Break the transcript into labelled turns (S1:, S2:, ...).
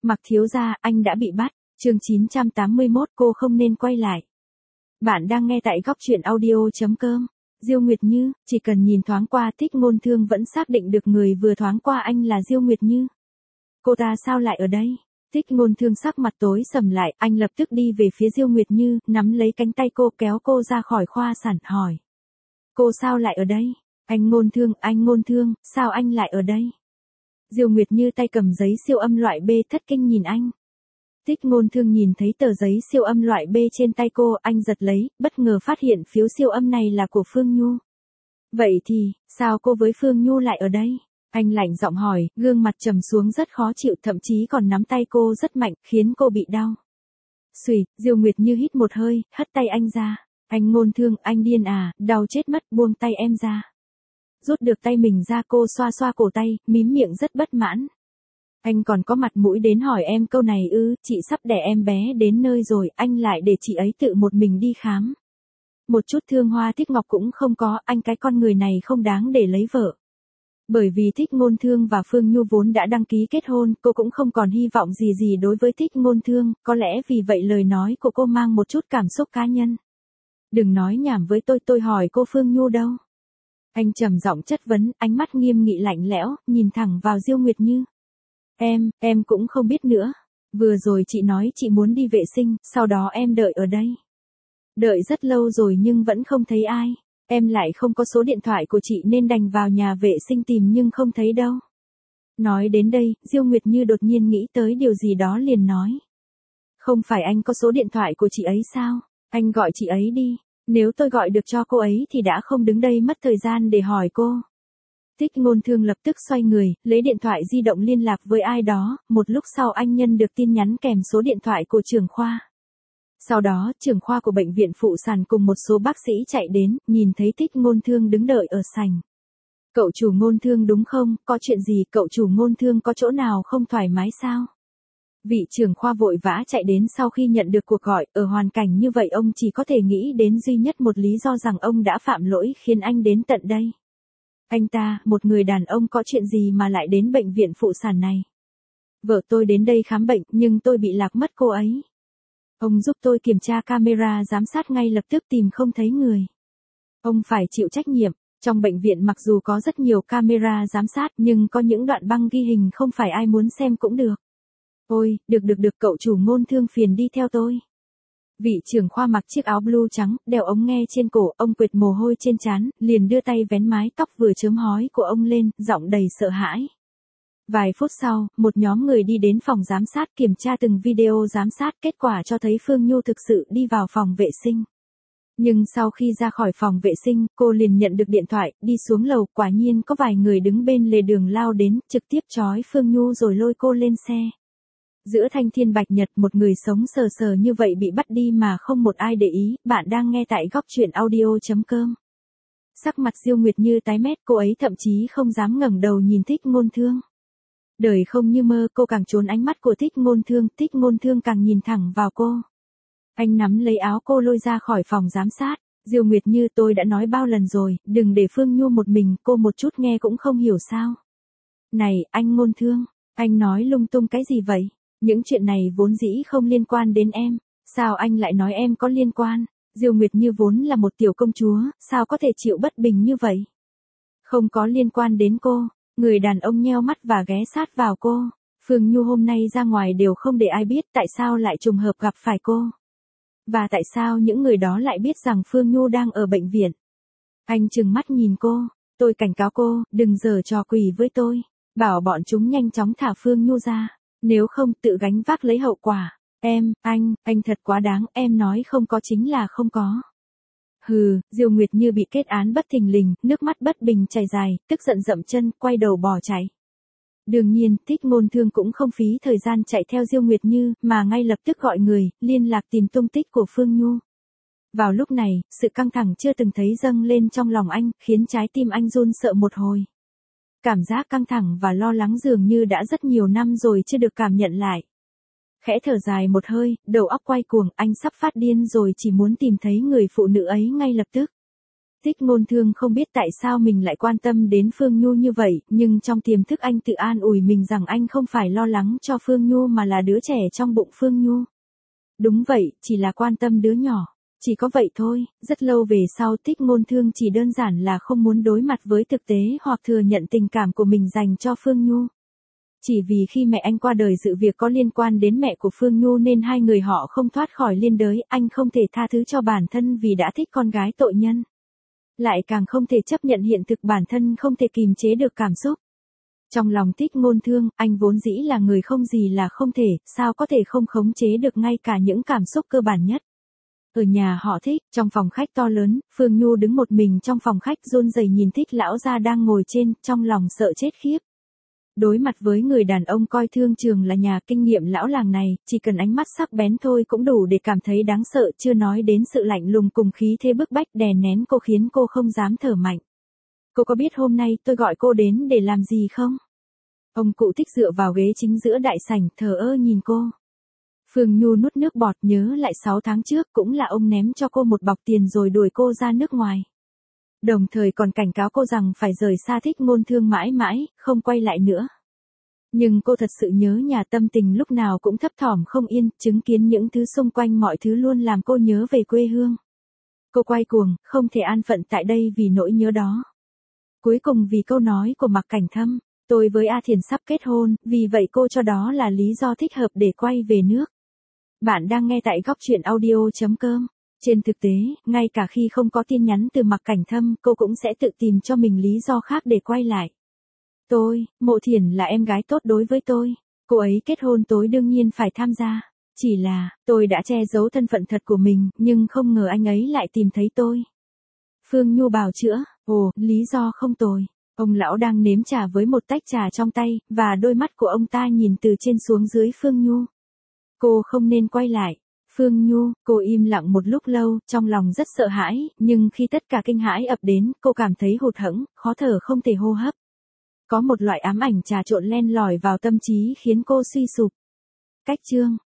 S1: Mặc thiếu gia, anh đã bị bắt. Chương 981, cô không nên quay lại. Bạn đang nghe tại góc truyện audio.com. Diêu Nguyệt Như, chỉ cần nhìn thoáng qua Thích Ngôn Thương vẫn xác định được người vừa thoáng qua anh là Diêu Nguyệt Như. Cô ta sao lại ở đây? Thích Ngôn Thương sắc mặt tối sầm lại, anh lập tức đi về phía Diêu Nguyệt Như, nắm lấy cánh tay cô kéo cô ra khỏi khoa sản, hỏi. Cô sao lại ở đây? Anh Ngôn Thương, sao anh lại ở đây? Diêu Nguyệt Như tay cầm giấy siêu âm loại B thất kinh nhìn anh. Thích Ngôn Thương nhìn thấy tờ giấy siêu âm loại B trên tay cô, anh giật lấy, bất ngờ phát hiện phiếu siêu âm này là của Phương Nhu. Vậy thì, sao cô với Phương Nhu lại ở đây? Anh lạnh giọng hỏi, gương mặt trầm xuống rất khó chịu, thậm chí còn nắm tay cô rất mạnh, khiến cô bị đau. Xùy, Diêu Nguyệt Như hít một hơi, hất tay anh ra. Anh Ngôn Thương, anh điên à, đau chết mất, buông tay em ra. Rút được tay mình ra, cô xoa xoa cổ tay, mím miệng rất bất mãn. Anh còn có mặt mũi đến hỏi em câu này ư? Chị sắp đẻ em bé đến nơi rồi, anh lại để chị ấy tự một mình đi khám. Một chút thương hoa tiếc ngọc cũng không có, anh cái con người này không đáng để lấy vợ. Bởi vì Thích Ngôn Thương và Phương Nhu vốn đã đăng ký kết hôn, cô cũng không còn hy vọng gì đối với Thích Ngôn Thương, có lẽ vì vậy lời nói của cô mang một chút cảm xúc cá nhân. Đừng nói nhảm với tôi hỏi cô Phương Nhu đâu? Anh trầm giọng chất vấn, ánh mắt nghiêm nghị lạnh lẽo, nhìn thẳng vào Diêu Nguyệt Như. Em cũng không biết nữa. Vừa rồi chị nói chị muốn đi vệ sinh, sau đó em đợi ở đây. Đợi rất lâu rồi nhưng vẫn không thấy ai. Em lại không có số điện thoại của chị nên đành vào nhà vệ sinh tìm nhưng không thấy đâu. Nói đến đây, Diêu Nguyệt Như đột nhiên nghĩ tới điều gì đó liền nói. Không phải anh có số điện thoại của chị ấy sao? Anh gọi chị ấy đi. Nếu tôi gọi được cho cô ấy thì đã không đứng đây mất thời gian để hỏi cô. Thích Ngôn Thương lập tức xoay người, lấy điện thoại di động liên lạc với ai đó, một lúc sau anh nhận được tin nhắn kèm số điện thoại của trưởng khoa. Sau đó, trưởng khoa của bệnh viện phụ sản cùng một số bác sĩ chạy đến, nhìn thấy Thích Ngôn Thương đứng đợi ở sảnh. Cậu chủ Ngôn Thương đúng không, có chuyện gì, cậu chủ Ngôn Thương có chỗ nào không thoải mái sao? Vị trưởng khoa vội vã chạy đến sau khi nhận được cuộc gọi, ở hoàn cảnh như vậy ông chỉ có thể nghĩ đến duy nhất một lý do rằng ông đã phạm lỗi khiến anh đến tận đây. Anh ta, một người đàn ông có chuyện gì mà lại đến bệnh viện phụ sản này? Vợ tôi đến đây khám bệnh nhưng tôi bị lạc mất cô ấy. Ông giúp tôi kiểm tra camera giám sát ngay lập tức tìm không thấy người. Ông phải chịu trách nhiệm, trong bệnh viện mặc dù có rất nhiều camera giám sát nhưng có những đoạn băng ghi hình không phải ai muốn xem cũng được. Ôi, được cậu chủ Ngôn Thương phiền đi theo tôi. Vị trưởng khoa mặc chiếc áo blue trắng, đeo ống nghe trên cổ, ông quệt mồ hôi trên trán, liền đưa tay vén mái tóc vừa chớm hói của ông lên, giọng đầy sợ hãi. Vài phút sau, một nhóm người đi đến phòng giám sát kiểm tra từng video giám sát, kết quả cho thấy Phương Nhu thực sự đi vào phòng vệ sinh. Nhưng sau khi ra khỏi phòng vệ sinh, cô liền nhận được điện thoại, đi xuống lầu, quả nhiên có vài người đứng bên lề đường lao đến, trực tiếp trói Phương Nhu rồi lôi cô lên xe. Giữa thanh thiên bạch nhật, một người sống sờ sờ như vậy bị bắt đi mà không một ai để ý. Bạn đang nghe tại góc truyện audio.com. Sắc mặt Diêu Nguyệt Như tái mét, cô ấy thậm chí không dám ngẩng đầu nhìn Thích Ngôn Thương. Đời không như mơ, cô càng trốn ánh mắt của Thích Ngôn Thương càng nhìn thẳng vào cô. Anh nắm lấy áo cô lôi ra khỏi phòng giám sát. Diêu Nguyệt Như, tôi đã nói bao lần rồi, đừng để Phương Nhu một mình, cô một chút nghe cũng không hiểu sao? Này, anh Ngôn Thương, anh nói lung tung cái gì vậy? Những chuyện này vốn dĩ không liên quan đến em, sao anh lại nói em có liên quan? Diêu Nguyệt Như vốn là một tiểu công chúa, sao có thể chịu bất bình như vậy? Không có liên quan đến cô. Người đàn ông nheo mắt và ghé sát vào cô. Phương Nhu hôm nay ra ngoài đều không để ai biết, tại sao lại trùng hợp gặp phải cô? Và tại sao những người đó lại biết rằng Phương Nhu đang ở bệnh viện? Anh trừng mắt nhìn cô, tôi cảnh cáo cô, đừng giở trò quỷ với tôi. Bảo bọn chúng nhanh chóng thả Phương Nhu ra, nếu không tự gánh vác lấy hậu quả. Anh thật quá đáng, em nói không có chính là không có. Hừ, Diêu Nguyệt Như bị kết án bất thình lình, nước mắt bất bình chảy dài, tức giận dậm chân, quay đầu bỏ chạy. Đương nhiên, Thích Ngôn Thương cũng không phí thời gian chạy theo Diêu Nguyệt Như, mà ngay lập tức gọi người, liên lạc tìm tung tích của Phương Nhu. Vào lúc này, sự căng thẳng chưa từng thấy dâng lên trong lòng anh, khiến trái tim anh run sợ một hồi. Cảm giác căng thẳng và lo lắng dường như đã rất nhiều năm rồi chưa được cảm nhận lại. Khẽ thở dài một hơi, đầu óc quay cuồng, anh sắp phát điên rồi, chỉ muốn tìm thấy người phụ nữ ấy ngay lập tức. Tích Ngôn Thương không biết tại sao mình lại quan tâm đến Phương Nhu như vậy, nhưng trong tiềm thức anh tự an ủi mình rằng anh không phải lo lắng cho Phương Nhu mà là đứa trẻ trong bụng Phương Nhu. Đúng vậy, chỉ là quan tâm đứa nhỏ. Chỉ có vậy thôi, rất lâu về sau Tích Ngôn Thương chỉ đơn giản là không muốn đối mặt với thực tế hoặc thừa nhận tình cảm của mình dành cho Phương Nhu. Chỉ vì khi mẹ anh qua đời sự việc có liên quan đến mẹ của Phương Nhu nên hai người họ không thoát khỏi liên đới, anh không thể tha thứ cho bản thân vì đã thích con gái tội nhân. Lại càng không thể chấp nhận hiện thực bản thân không thể kìm chế được cảm xúc. Trong lòng Tích Ngôn Thương, anh vốn dĩ là người không gì là không thể, sao có thể không khống chế được ngay cả những cảm xúc cơ bản nhất. Ở nhà họ Thích, trong phòng khách to lớn, Phương Nhu đứng một mình trong phòng khách run rẩy nhìn Thích lão gia đang ngồi trên, trong lòng sợ chết khiếp. Đối mặt với người đàn ông coi thương trường là nhà kinh nghiệm lão làng này, chỉ cần ánh mắt sắc bén thôi cũng đủ để cảm thấy đáng sợ, chưa nói đến sự lạnh lùng cùng khí thế bức bách đè nén cô khiến cô không dám thở mạnh. Cô có biết hôm nay tôi gọi cô đến để làm gì không? Ông cụ Thích dựa vào ghế chính giữa đại sảnh, thờ ơ nhìn cô. Phương Nhu nuốt nước bọt, nhớ lại 6 tháng trước cũng là ông ném cho cô một bọc tiền rồi đuổi cô ra nước ngoài. Đồng thời còn cảnh cáo cô rằng phải rời xa Tích Ngôn Thương mãi mãi, không quay lại nữa. Nhưng cô thật sự nhớ nhà, tâm tình lúc nào cũng thấp thỏm không yên, chứng kiến những thứ xung quanh mọi thứ luôn làm cô nhớ về quê hương. Cô quay cuồng, không thể an phận tại đây vì nỗi nhớ đó. Cuối cùng vì câu nói của Mạc Cảnh Thâm, tôi với A Thiền sắp kết hôn, vì vậy cô cho đó là lý do thích hợp để quay về nước. Bạn đang nghe tại góc truyện audio.com. Trên thực tế, ngay cả khi không có tin nhắn từ Mạc Cảnh Thâm, cô cũng sẽ tự tìm cho mình lý do khác để quay lại. Mộ Thiển là em gái tốt đối với tôi. Cô ấy kết hôn tôi đương nhiên phải tham gia. Chỉ là, tôi đã che giấu thân phận thật của mình, nhưng không ngờ anh ấy lại tìm thấy tôi. Phương Nhu bào chữa, lý do không tồi. Ông lão đang nếm trà với một tách trà trong tay, và đôi mắt của ông ta nhìn từ trên xuống dưới Phương Nhu. Cô không nên quay lại. Phương Nhu, cô im lặng một lúc lâu, trong lòng rất sợ hãi, nhưng khi tất cả kinh hãi ập đến, cô cảm thấy hụt hẫng, khó thở không thể hô hấp. Có một loại ám ảnh trà trộn len lỏi vào tâm trí khiến cô suy sụp. Cách chương